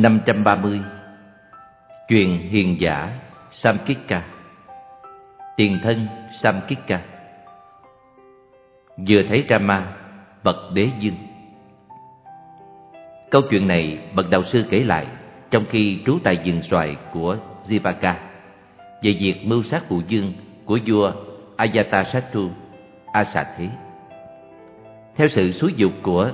530. Truyền hiền giả Samkika. Tiền thân Samkika. Vừa thấy Rama, bậc đế dương. Câu chuyện này bậc đạo sư kể lại trong khi trú tại vườn xoài của Jivaka về việc mưu sát phụ dương của vua Ajatasattu Asa Thế. Theo sự xúi giục của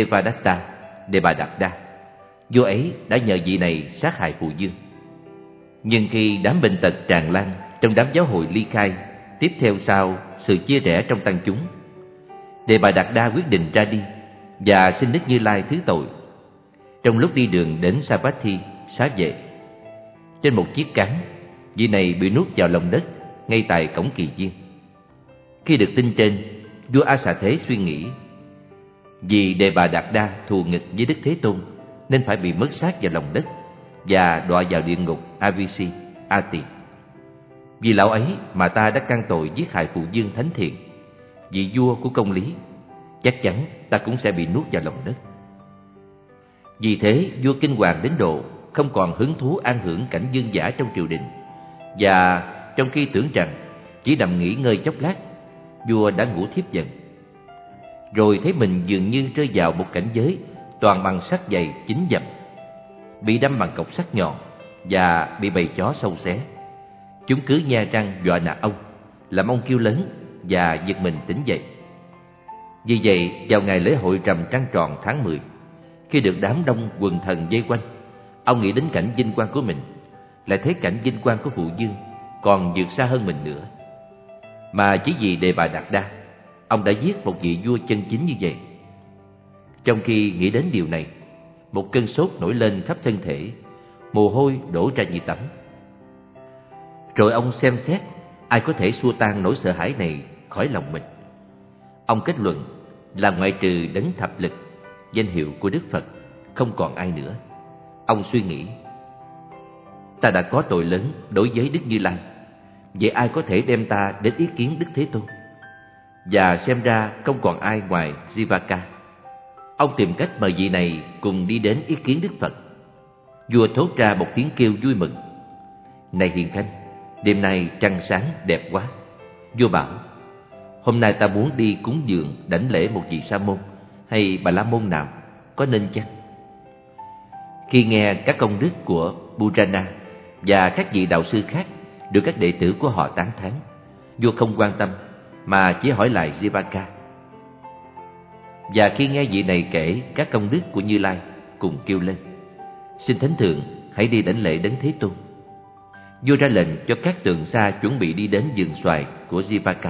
Devadatta, vua ấy đã nhờ vị này sát hại phụ dương. Nhưng khi đám bệnh tật tràn lan trong đám giáo hội ly khai, tiếp theo sau sự chia rẽ trong tăng chúng, Devadatta quyết định ra đi và xin Đức Như Lai thứ tội. Trong lúc đi đường đến Savatthi, xá vệ, trên một chiếc cán, vị này bị nuốt vào lòng đất ngay tại cổng kỳ viên. Khi được tin trên, vua Asa Thế suy nghĩ, vì Devadatta thù nghịch với Đức Thế Tôn nên phải bị mất xác vào lòng đất và đọa vào địa ngục Avisi, Ati. Vì lão ấy mà ta đã căn tội giết hại phụ dương thánh thiện, vị vua của công lý, chắc chắn ta cũng sẽ bị nuốt vào lòng đất. Vì thế vua kinh hoàng đến độ không còn hứng thú an hưởng cảnh vương giả trong triều đình, và trong khi tưởng rằng chỉ nằm nghỉ ngơi chốc lát, vua đã ngủ thiếp dần. Rồi thấy mình dường như rơi vào một cảnh giới toàn bằng sắt dày chín dặm, bị đâm bằng cọc sắt nhọn và bị bầy chó sâu xé. Chúng cứ nhe răng dọa nạt ông, làm ông kêu lớn và giật mình tỉnh dậy. Vì vậy, vào ngày lễ hội rằm trăng tròn tháng 10, khi được đám đông quần thần vây quanh, ông nghĩ đến cảnh vinh quang của mình, lại thấy cảnh vinh quang của phụ dương còn vượt xa hơn mình nữa. Mà chỉ vì Devadatta, ông đã giết một vị vua chân chính như vậy. Trong khi nghĩ đến điều này, một cơn sốt nổi lên khắp thân thể, mồ hôi đổ ra như tắm. Rồi ông xem xét ai có thể xua tan nỗi sợ hãi này khỏi lòng mình. Ông kết luận là ngoại trừ đấng thập lực, danh hiệu của Đức Phật, không còn ai nữa. Ông suy nghĩ, ta đã có tội lớn đối với Đức Như Lai, vậy ai có thể đem ta đến ý kiến Đức Thế Tôn? Và xem ra không còn ai ngoài Jivaka. Ông tìm cách mời vị này cùng đi đến ý kiến Đức Phật. Vua thốt ra một tiếng kêu vui mừng, này hiền khanh, đêm nay trăng sáng đẹp quá. Vua bảo, hôm nay ta muốn đi cúng dường đảnh lễ một vị sa môn hay bà la môn nào, có nên chăng? Khi nghe các công đức của Purana và các vị đạo sư khác được các đệ tử của họ tán thán, vua không quan tâm mà chỉ hỏi lại Jivaka. Và khi nghe vị này kể các công đức của Như Lai, cùng kêu lên, xin Thánh Thượng hãy đi đảnh lễ Đấng Thế Tôn. Vua ra lệnh cho các tượng xa chuẩn bị đi đến vườn xoài của Jivaka.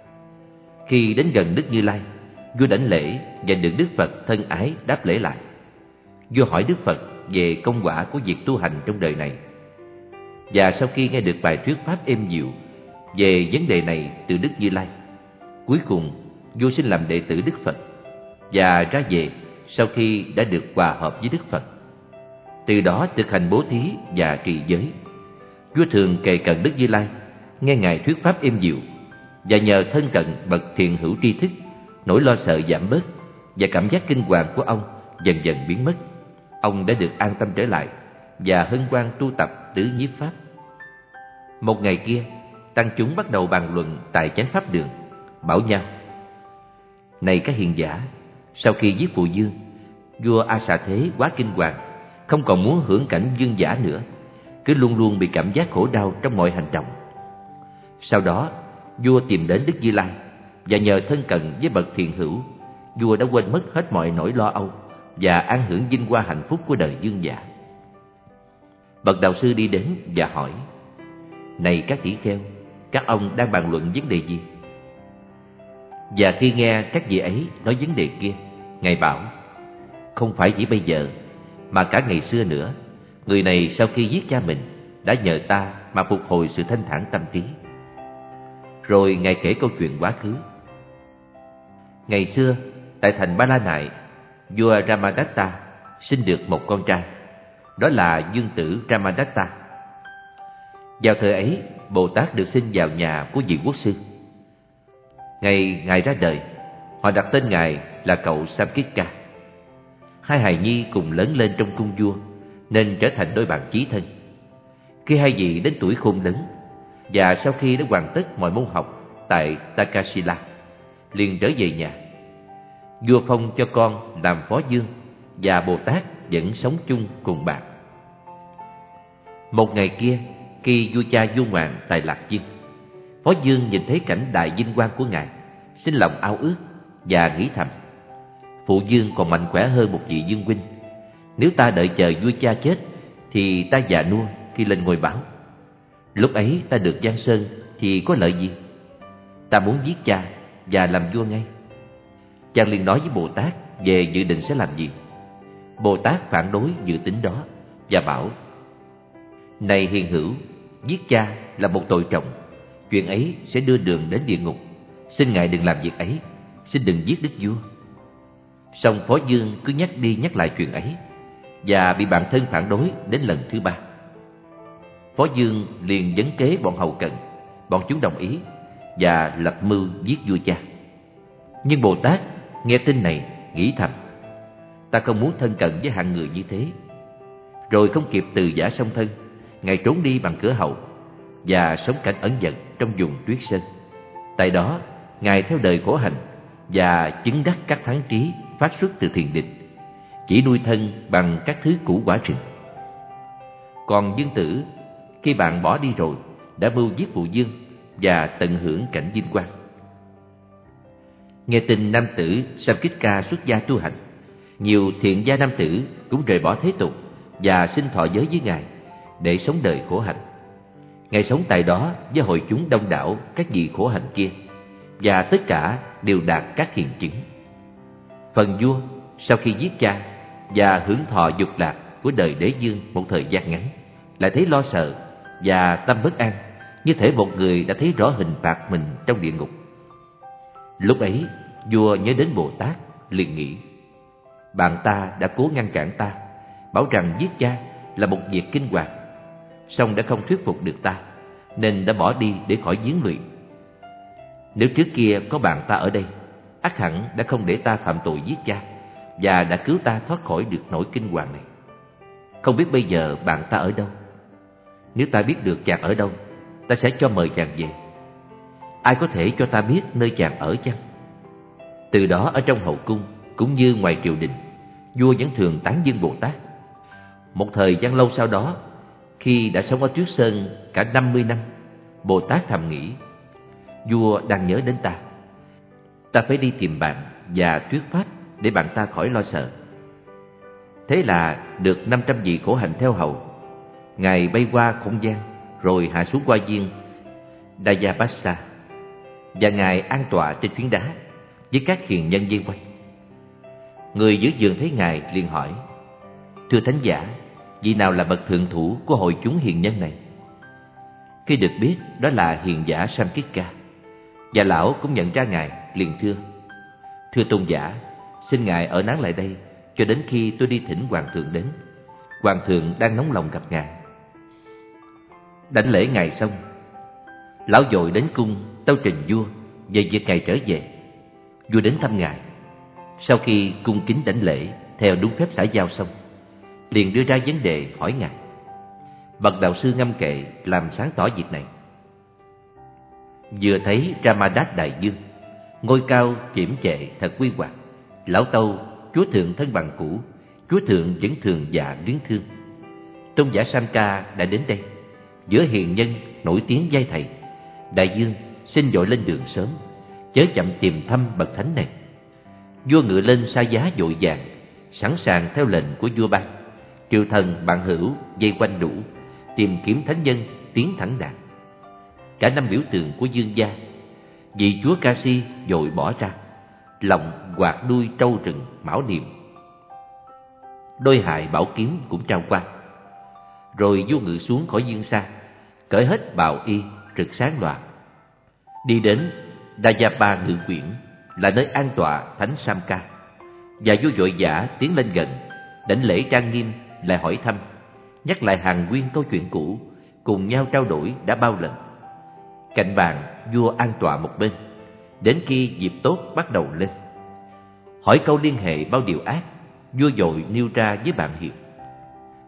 Khi đến gần Đức Như Lai, vua đảnh lễ và được Đức Phật thân ái đáp lễ lại. Vua hỏi Đức Phật về công quả của việc tu hành trong đời này. Và sau khi nghe được bài thuyết pháp êm dịu về vấn đề này từ Đức Như Lai, cuối cùng vua xin làm đệ tử Đức Phật và ra về sau khi đã được hòa hợp với Đức Phật. Từ đó thực hành bố thí và trì giới. Vua thường kề cận Đức Như Lai, nghe ngài thuyết pháp êm dịu, và nhờ thân cận bậc thiện hữu tri thức, nỗi lo sợ giảm bớt và cảm giác kinh hoàng của ông dần dần biến mất. Ông đã được an tâm trở lại và hân hoan tu tập tứ nhiếp pháp. Một ngày kia, tăng chúng bắt đầu bàn luận tại chánh pháp đường, bảo nhau, này các hiền giả, sau khi giết phụ dương, vua Asa Thế quá kinh hoàng, không còn muốn hưởng cảnh vương giả nữa, cứ luôn luôn bị cảm giác khổ đau trong mọi hành động. Sau đó, vua tìm đến Đức Như Lai và nhờ thân cận với bậc thiện hữu, vua đã quên mất hết mọi nỗi lo âu và an hưởng vinh hoa hạnh phúc của đời vương giả. Bậc đạo sư đi đến và hỏi, này các tỷ kheo, các ông đang bàn luận vấn đề gì? Và khi nghe các vị ấy nói vấn đề kia, ngài bảo, không phải chỉ bây giờ mà cả ngày xưa nữa, người này sau khi giết cha mình đã nhờ ta mà phục hồi sự thanh thản tâm trí. Rồi ngài kể câu chuyện quá khứ. Ngày xưa tại thành Ba La Nại, vua Ramadatta sinh được một con trai, đó là dương tử Ramadatta. Vào thời ấy, Bồ Tát được sinh vào nhà của vị quốc sư. Ngày ngài ra đời, họ đặt tên ngài là cậu Samkika. Hai hài nhi cùng lớn lên trong cung vua, nên trở thành đôi bạn chí thân. Khi hai vị đến tuổi khôn lớn, và sau khi đã hoàn tất mọi môn học tại Takashila, liền trở về nhà. Vua phong cho con làm phó vương, và Bồ Tát vẫn sống chung cùng bạn. Một ngày kia, khi vua cha vua ngoạn tại Lạc Dương, phó vương nhìn thấy cảnh đại vinh quang của ngài, sinh lòng ao ước và nghĩ thầm: phụ vương còn mạnh khỏe hơn một vị vương huynh. Nếu ta đợi chờ vua cha chết thì ta già nua khi lên ngôi báo. Lúc ấy ta được giang sơn thì có lợi gì? Ta muốn giết cha và làm vua ngay. Chàng liền nói với Bồ Tát về dự định sẽ làm gì. Bồ Tát phản đối dự tính đó và bảo: này hiền hữu, giết cha là một tội trọng. Chuyện ấy sẽ đưa đường đến địa ngục. Xin ngài đừng làm việc ấy. Xin đừng giết đức vua. Song phó vương cứ nhắc đi nhắc lại chuyện ấy, và bị bạn thân phản đối đến lần thứ 3. Phó vương liền vấn kế bọn hầu cận. Bọn chúng đồng ý và lập mưu giết vua cha. Nhưng Bồ Tát nghe tin này nghĩ thầm: ta không muốn thân cận với hạng người như thế. Rồi không kịp từ giã song thân, ngài trốn đi bằng cửa hậu và sống cảnh ẩn dật trong vùng tuyết sơn. Tại đó ngài theo đời khổ hạnh và chứng đắc các thắng trí phát xuất từ thiền định, chỉ nuôi thân bằng các thứ củ quả rừng. Còn Dương Tử, khi bạn bỏ đi rồi, đã mưu giết phụ vương và tận hưởng cảnh vinh quang. Nghe tin nam tử Samkika xuất gia tu hành, nhiều thiện gia nam tử cũng rời bỏ thế tục và xin thọ giới với ngài để sống đời khổ hạnh. Ngài sống tại đó với hội chúng đông đảo các vị khổ hạnh kia, và tất cả đều đạt các hiền chứng. Phần vua sau khi giết cha và hưởng thọ dục lạc của đời đế vương một thời gian ngắn, lại thấy lo sợ và tâm bất an, như thể một người đã thấy rõ hình phạt mình trong địa ngục. Lúc ấy vua nhớ đến Bồ Tát, liền nghĩ: bạn ta đã cố ngăn cản ta, bảo rằng giết cha là một việc kinh hoàng, song đã không thuyết phục được ta, nên đã bỏ đi để khỏi giếng lụy. Nếu trước kia có bạn ta ở đây, ắt hẳn đã không để ta phạm tội giết cha, và đã cứu ta thoát khỏi được nỗi kinh hoàng này. Không biết bây giờ bạn ta ở đâu. Nếu ta biết được chàng ở đâu, ta sẽ cho mời chàng về. Ai có thể cho ta biết nơi chàng ở chăng? Từ đó ở trong hậu cung cũng như ngoài triều đình, vua vẫn thường tán dương Bồ Tát. Một thời gian lâu sau đó, khi đã sống ở Tuyết Sơn cả 50 năm, Bồ Tát thầm nghĩ: vua đang nhớ đến ta. Ta phải đi tìm bạn và thuyết pháp để bạn ta khỏi lo sợ. Thế là được 500 vị khổ hạnh theo hầu. Ngài bay qua không gian, rồi hạ xuống qua viên Dayabasa, và ngài an tọa trên phiến đá với các hiền nhân vây quanh. Người giữ giường thấy ngài liền hỏi: thưa thánh giả, vị nào là bậc thượng thủ của hội chúng hiền nhân này? Khi được biết đó là hiền giả Samkika, và lão cũng nhận ra ngài, liền thưa: thưa tôn giả, xin ngài ở nán lại đây cho đến khi tôi đi thỉnh hoàng thượng đến. Hoàng thượng đang nóng lòng gặp ngài. Đảnh lễ ngài xong, lão vội đến cung tâu trình vua về việc ngài trở về. Vua đến thăm ngài. Sau khi cung kính đảnh lễ theo đúng phép xã giao xong, liền đưa ra vấn đề hỏi ngài. Bậc đạo sư ngâm kệ làm sáng tỏ việc này. Vừa thấy Ramadas đại dương, ngôi cao chiểm trệ thật quy hoạch, lão tâu chúa thượng thân bằng cũ, chúa thượng vẫn thường dạ luyến thương. Tôn giả Samka đã đến đây, giữa hiền nhân nổi tiếng giai thầy. Đại dương xin vội lên đường sớm, chớ chậm tìm thăm bậc thánh này. Vua ngự lên sa giá vội vàng, sẵn sàng theo lệnh của vua ban. Triều thần bạn hữu vây quanh đủ, tìm kiếm thánh nhân tiến thẳng đạt. Cả năm biểu tượng của dương gia, vị chúa Kasi vội bỏ ra, lòng quạt đuôi trâu rừng mão niệm. Đôi hài bảo kiếm cũng trao qua. Rồi vua ngự xuống khỏi dương xa, cởi hết bào y rực sáng loạt, đi đến Dayapa ngự quyển, là nơi an tọa thánh Samka. Và vua vội vã tiến lên gần, đảnh lễ trang nghiêm, lại hỏi thăm, nhắc lại hàng nguyên câu chuyện cũ, cùng nhau trao đổi đã bao lần. Cạnh bàn vua an tọa một bên, đến khi dịp tốt bắt đầu lên. Hỏi câu liên hệ bao điều ác, vua vội nêu ra với bạn hiền.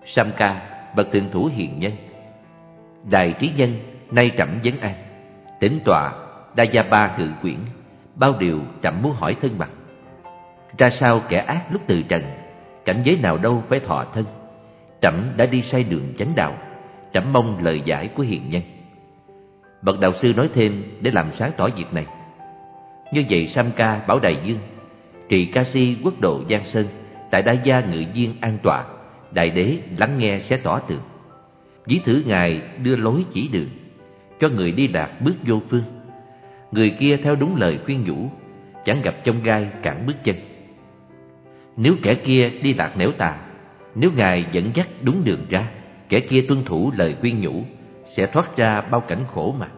Samka, bậc thượng thủ hiền nhân. Đại trí nhân, nay trẫm vấn an. Tĩnh tọa, Dayapa ngự quyển, bao điều trẫm muốn hỏi thân bằng. Ra sao kẻ ác lúc từ trần, cảnh giới nào đâu phải thọ thân. Trẫm đã đi sai đường chánh đạo, trẫm mong lời giải của hiền nhân. Bậc đạo sư nói thêm để làm sáng tỏ việc này. Như vậy Samka bảo Đại Dương: Trì Ca-si quốc độ Giang Sơn, tại Đa Gia ngự viên an tọa, đại đế lắng nghe sẽ tỏ tường. Ví thử ngài đưa lối chỉ đường, cho người đi lạc bước vô phương. Người kia theo đúng lời khuyên nhủ, chẳng gặp chông gai cản bước chân. Nếu kẻ kia đi lạc nẻo tà, nếu ngài dẫn dắt đúng đường ra, kẻ kia tuân thủ lời khuyên nhủ, sẽ thoát ra bao cảnh khổ mà.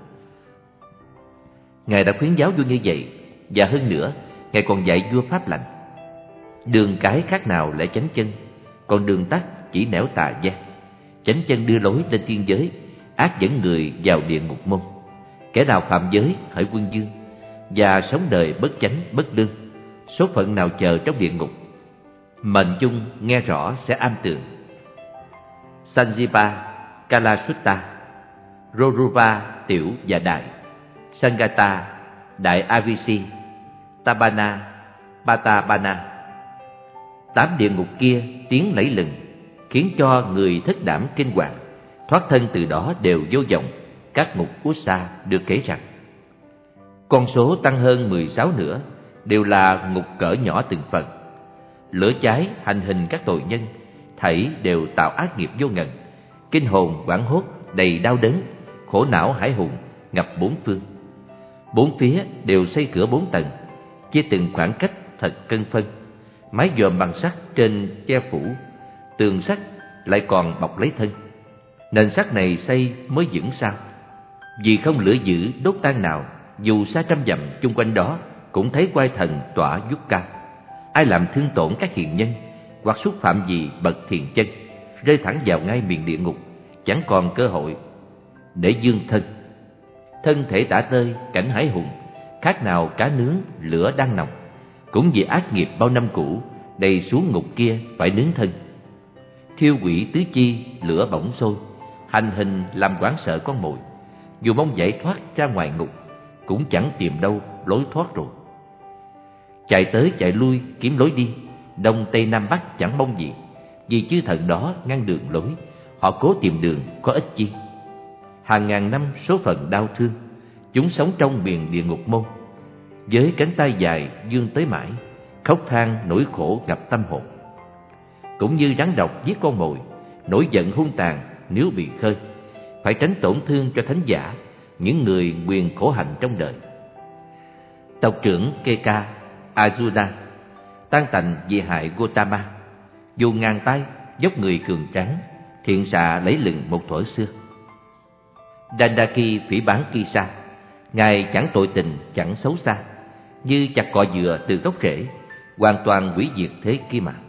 Ngài đã khuyến giáo vua như vậy, và hơn nữa, ngài còn dạy vua pháp lành. Đường cái khác nào lại chánh chân, còn đường tắt chỉ nẻo tà gian. Chánh chân đưa lối lên thiên giới, ác dẫn người vào địa ngục môn. Kẻ nào phạm giới hỡi quân vương, và sống đời bất chánh bất lương, số phận nào chờ trong địa ngục. Mệnh chung nghe rõ sẽ am tường. Sanjiva, Kalasutta, Roruva tiểu và đại, Sangata, đại Avisi, Tabana, Patabana. 8 địa ngục kia tiếng lẫy lừng, khiến cho người thất đảm kinh hoàng. Thoát thân từ đó đều vô vọng. Các ngục Ussa được kể rằng con số tăng hơn 16 nữa, đều là ngục cỡ nhỏ từng phần. Lửa cháy hành hình các tội nhân, thảy đều tạo ác nghiệp vô ngần. Kinh hồn hoảng hốt, đầy đau đớn, khổ não hãi hùng, ngập bốn phương. Bốn phía đều xây cửa 4 tầng, chia từng khoảng cách thật cân phân. Mái dòm bằng sắt trên che phủ, tường sắt lại còn bọc lấy thân. Nền sắt này xây mới vững sao? Vì không lửa dữ đốt tan nào, dù xa trăm dặm chung quanh đó cũng thấy oai thần tỏa vút cao. Ai làm thương tổn các hiền nhân, hoặc xúc phạm gì bậc thiền chân, rơi thẳng vào ngay miền địa ngục, chẳng còn cơ hội để dương thân. Thân thể tả tơi, cảnh hải hùng, khác nào cá nướng lửa đang nồng. Cũng vì ác nghiệp bao năm cũ, đầy xuống ngục kia phải nướng thân. Thiêu quỷ tứ chi, lửa bỏng sôi, hành hình làm hoảng sợ con mồi. Dù mong giải thoát ra ngoài ngục, cũng chẳng tìm đâu lối thoát rồi. Chạy tới chạy lui kiếm lối đi, đông tây nam bắc chẳng mong gì. Vì chư thần đó ngăn đường lối, họ cố tìm đường có ích chi. Hàng ngàn năm số phận đau thương, chúng sống trong miền địa ngục môn. Với cánh tay dài vươn tới mãi, khóc than nỗi khổ ngập tâm hồn. Cũng như rắn độc giết con mồi, nổi giận hung tàn nếu bị khơi. Phải tránh tổn thương cho thánh giả, những người quyền khổ hạnh trong đời. Tộc trưởng Keka Arjuna tan tành vì hại Gotama, dù ngàn tay dốc người cường tráng, thiện xạ lấy lừng một thuở xưa. Dandaki phỉ báng Kisa, ngài chẳng tội tình chẳng xấu xa, như chặt cọ dừa từ gốc rễ, hoàn toàn hủy diệt thế kia mà.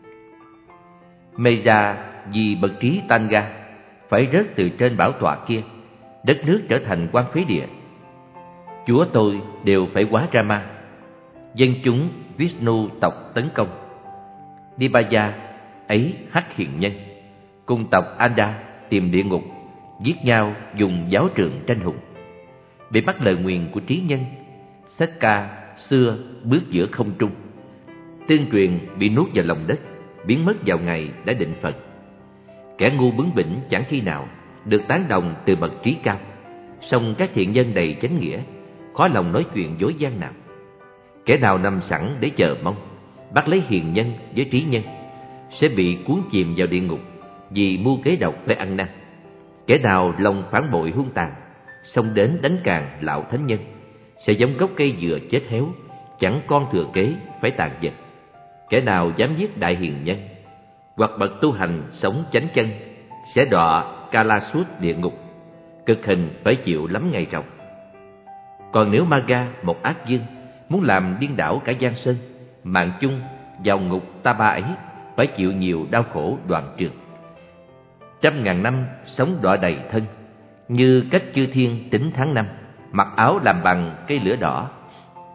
Meja vì bậc trí Tanga phải rớt từ trên bảo tọa kia, đất nước trở thành quan phế địa. Chúa tôi đều phải hóa Rama, dân chúng Vishnu tộc tấn công. Nibaya ấy hắc hiền nhân, cùng tộc Anda tìm địa ngục, giết nhau dùng giáo trường tranh hùng. Bị bắt lời nguyền của trí nhân, Sakka xưa bước giữa không trung. Tương truyền bị nuốt vào lòng đất, biến mất vào ngày đã định phận. Kẻ ngu bướng bỉnh chẳng khi nào được tán đồng từ bậc trí cao. Song các thiện nhân đầy chánh nghĩa, khó lòng nói chuyện dối gian nào. Kẻ nào nằm sẵn để chờ mong, bắt lấy hiền nhân với trí nhân, sẽ bị cuốn chìm vào địa ngục vì mưu kế độc phải ăn năn. Kẻ nào lòng phản bội hung tàn, xông đến đánh càn lão thánh nhân, sẽ giống gốc cây dừa chết héo, chẳng con thừa kế phải tàn dần. Kẻ nào dám giết đại hiền nhân, hoặc bậc tu hành sống chánh chân, sẽ đọa Kalasut địa ngục, cực hình phải chịu lắm ngày ròng. Còn nếu Maga, một ác dương, muốn làm điên đảo cả Giang Sơn, mạng chung vào ngục Ta-ba ấy phải chịu nhiều đau khổ đoạn trường. 100.000 năm sống đọa đầy thân, như cách chư thiên tính tháng năm, mặc áo làm bằng cây lửa đỏ.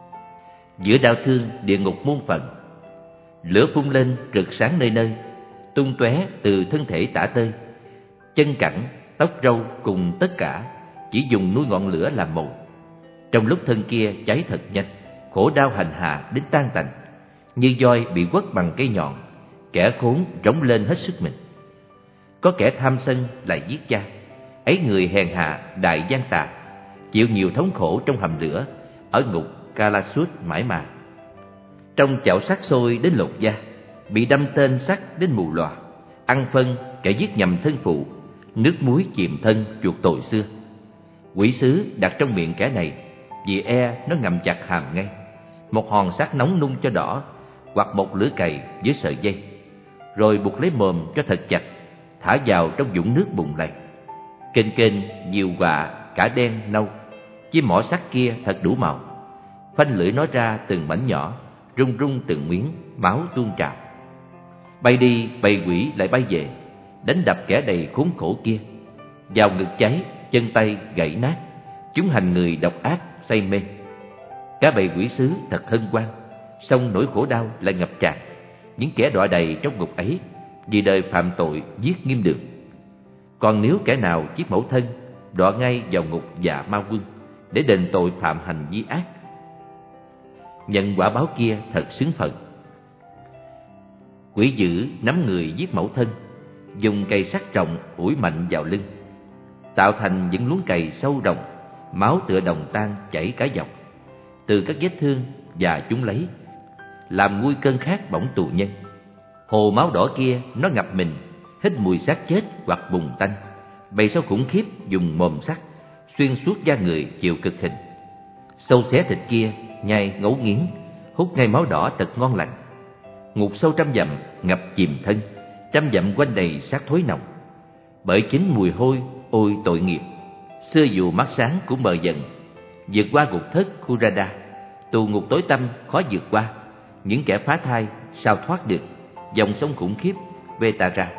Giữa đau thương địa ngục muôn phần, lửa phun lên rực sáng nơi nơi, tung tóe từ thân thể tả tơi. Chân cẳng, tóc râu cùng tất cả chỉ dùng núi ngọn lửa làm mồi. Trong lúc thân kia cháy thật nhanh, khổ đau hành hạ đến tan tành, như voi bị quất bằng cây nhọn, kẻ khốn rống lên hết sức mình. Có kẻ tham sân lại giết cha, ấy người hèn hạ đại gian tà, chịu nhiều thống khổ trong hầm lửa ở ngục Kalasut mãi mà. Trong chảo sắt sôi đến lột da, bị đâm tên sắt đến mù lòa, ăn phân kẻ giết nhầm thân phụ, nước muối chìm thân chuộc tội xưa. Quỷ sứ đặt trong miệng kẻ này, vì nó ngậm chặt hàm ngay, một hòn sắt nóng nung cho đỏ, hoặc một lưỡi cày với sợi dây, rồi buộc lấy mồm cho thật chặt, thả vào trong vũng nước bùng lầy. Kênh kênh nhiều quạ cả đen nâu, chiếc mỏ sắt kia thật đủ màu, phanh lưỡi nó ra từng mảnh nhỏ, rung rung từng miếng, máu tuôn trào. Bay đi bầy quỷ lại bay về, đánh đập kẻ đầy khốn khổ kia, vào ngực cháy, chân tay gãy nát, chúng hành người độc ác say mê. Cả bầy quỷ sứ thật hân hoan, song nỗi khổ đau lại ngập tràn những kẻ đọa đầy trong ngục ấy vì đời phạm tội giết nghiêm đường. Còn nếu kẻ nào giết mẫu thân, đọa ngay vào ngục dạ ma quân để đền tội phạm hành vi ác, nhận quả báo kia thật xứng phận. Quỷ dữ nắm người giết mẫu thân, dùng cây sắt rộng ủi mạnh vào lưng, tạo thành những luống cày sâu rộng, máu tựa đồng tan chảy cả dọc từ các vết thương, và chúng lấy làm nguôi cơn khát bỏng tù nhân. Hồ máu đỏ kia nó ngập mình, hít mùi xác chết hoặc bùn tanh. Bầy sâu khủng khiếp dùng mồm sắt xuyên suốt da người chịu cực hình. Sâu xé thịt kia nhai ngấu nghiến, hút ngay máu đỏ thật ngon lành. Ngục sâu trăm dặm ngập chìm thân, trăm dặm quanh đầy xác thối nồng. Bởi chính mùi hôi, ôi tội nghiệp, xưa dù mắt sáng cũng mờ dần. Vượt qua ngục thất Kurada, tù ngục tối tăm khó vượt qua. Những kẻ phá thai sao thoát được dòng sông khủng khiếp Vetara.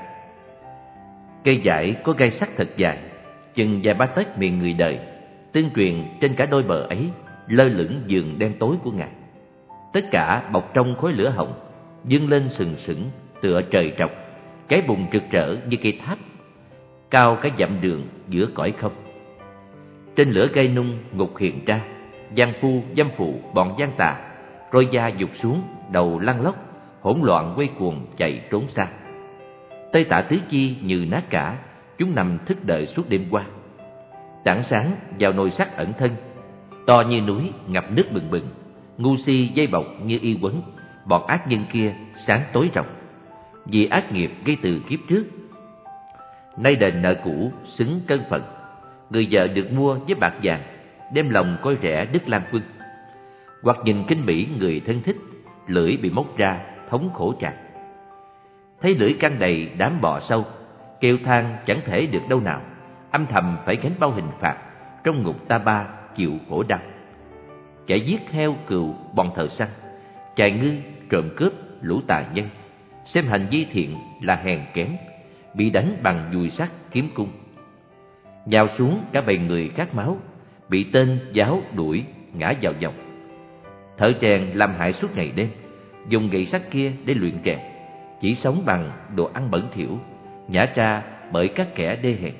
Cây dại có gai sắt thật dài, chừng vài ba tấc miệng người đời, tương truyền trên cả đôi bờ ấy lơ lửng giường đen tối của Ngài. Tất cả bọc trong khói lửa hồng, dâng lên sừng sững tựa trời trọc, cái bùng rực rỡ như cây tháp, cao cả dặm đường giữa cõi không. Trên lửa cây nung ngục hiện ra, gian phu dâm phụ bọn gian tà, roi da dục xuống, đầu lăn lóc, hỗn loạn quay cuồng chạy trốn xa. Tây Tả tứ chi như nát cả, chúng nằm thức đợi suốt đêm qua. Đãng sáng vào nồi sắt ẩn thân, to như núi ngập nước bừng bừng, ngu si dây bọc như y quấn, bọn ác nhân kia sáng tối rộng. Vì ác nghiệp gây từ kiếp trước, nay đền nợ cũ xứng cân phận. Người vợ được mua với bạc vàng, đem lòng coi rẻ Đức Lam Quân. Hoặc nhìn kinh bỉ người thân thích, lưỡi bị móc ra thống khổ tràn. Thấy lưỡi căng đầy đám bọ sâu, kêu than chẳng thể được đâu nào, âm thầm phải gánh bao hình phạt trong ngục ta ba chịu khổ đau. Kẻ giết heo cừu bọn thợ săn, chài ngư trộm cướp lũ tà nhân, xem hành vi thiện là hèn kém, bị đánh bằng dùi sắt kiếm cung. Nhào xuống cả bầy người khát máu, bị tên giáo đuổi ngã vào vòng. Thợ rèn làm hại suốt ngày đêm, dùng gậy sắt kia để luyện rèn, chỉ sống bằng đồ ăn bẩn thỉu nhả ra bởi các kẻ đê hèn.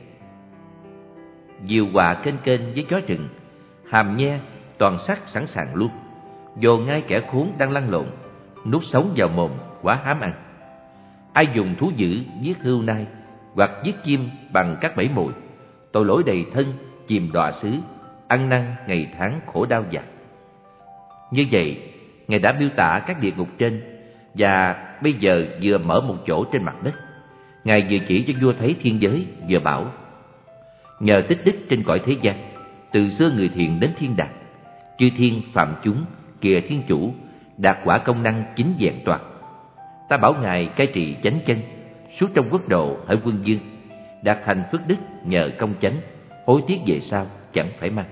Diều quạ kênh kênh với chó rừng, hàm nhe toàn sắt sẵn sàng luôn, dồn ngay kẻ khốn đang lăn lộn, nuốt sống vào mồm quá hám ăn. Ai dùng thú dữ giết hươu nai, hoặc giết chim bằng các bẫy mồi, tội lỗi đầy thân, chìm đọa xứ, ăn năn ngày tháng khổ đau dạt. Như vậy, Ngài đã miêu tả các địa ngục trên, và bây giờ vừa mở một chỗ trên mặt đất. Ngài vừa chỉ cho vua thấy thiên giới, vừa bảo: nhờ tích đức trên cõi thế gian, từ xưa người thiện đến thiên đàng, chư thiên phạm chúng kìa thiên chủ, đạt quả công năng chính vẹn toàn. Ta bảo Ngài cai trị chánh chân suốt trong quốc độ hỡi quân vương, đạt thành phước đức nhờ công chánh, hối tiếc về sau chẳng phải mang.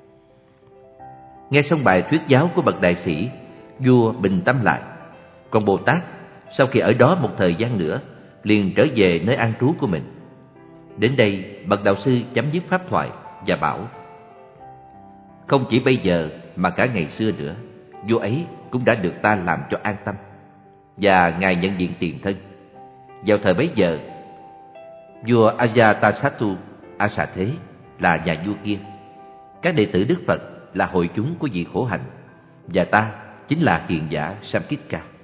Nghe xong bài thuyết giáo của bậc đại sĩ, vua bình tâm lại. Còn Bồ Tát, sau khi ở đó một thời gian nữa, liền trở về nơi an trú của mình. Đến đây, bậc đạo sư chấm dứt pháp thoại và bảo: không chỉ bây giờ mà cả ngày xưa nữa, vua ấy cũng đã được ta làm cho an tâm, và Ngài nhận diện tiền thân. Vào thời bấy giờ, vua Ajatasattu A Xà Thế là nhà vua kia, các đệ tử Đức Phật là hội chúng của vị khổ hạnh, và ta chính là hiền giả Samkika.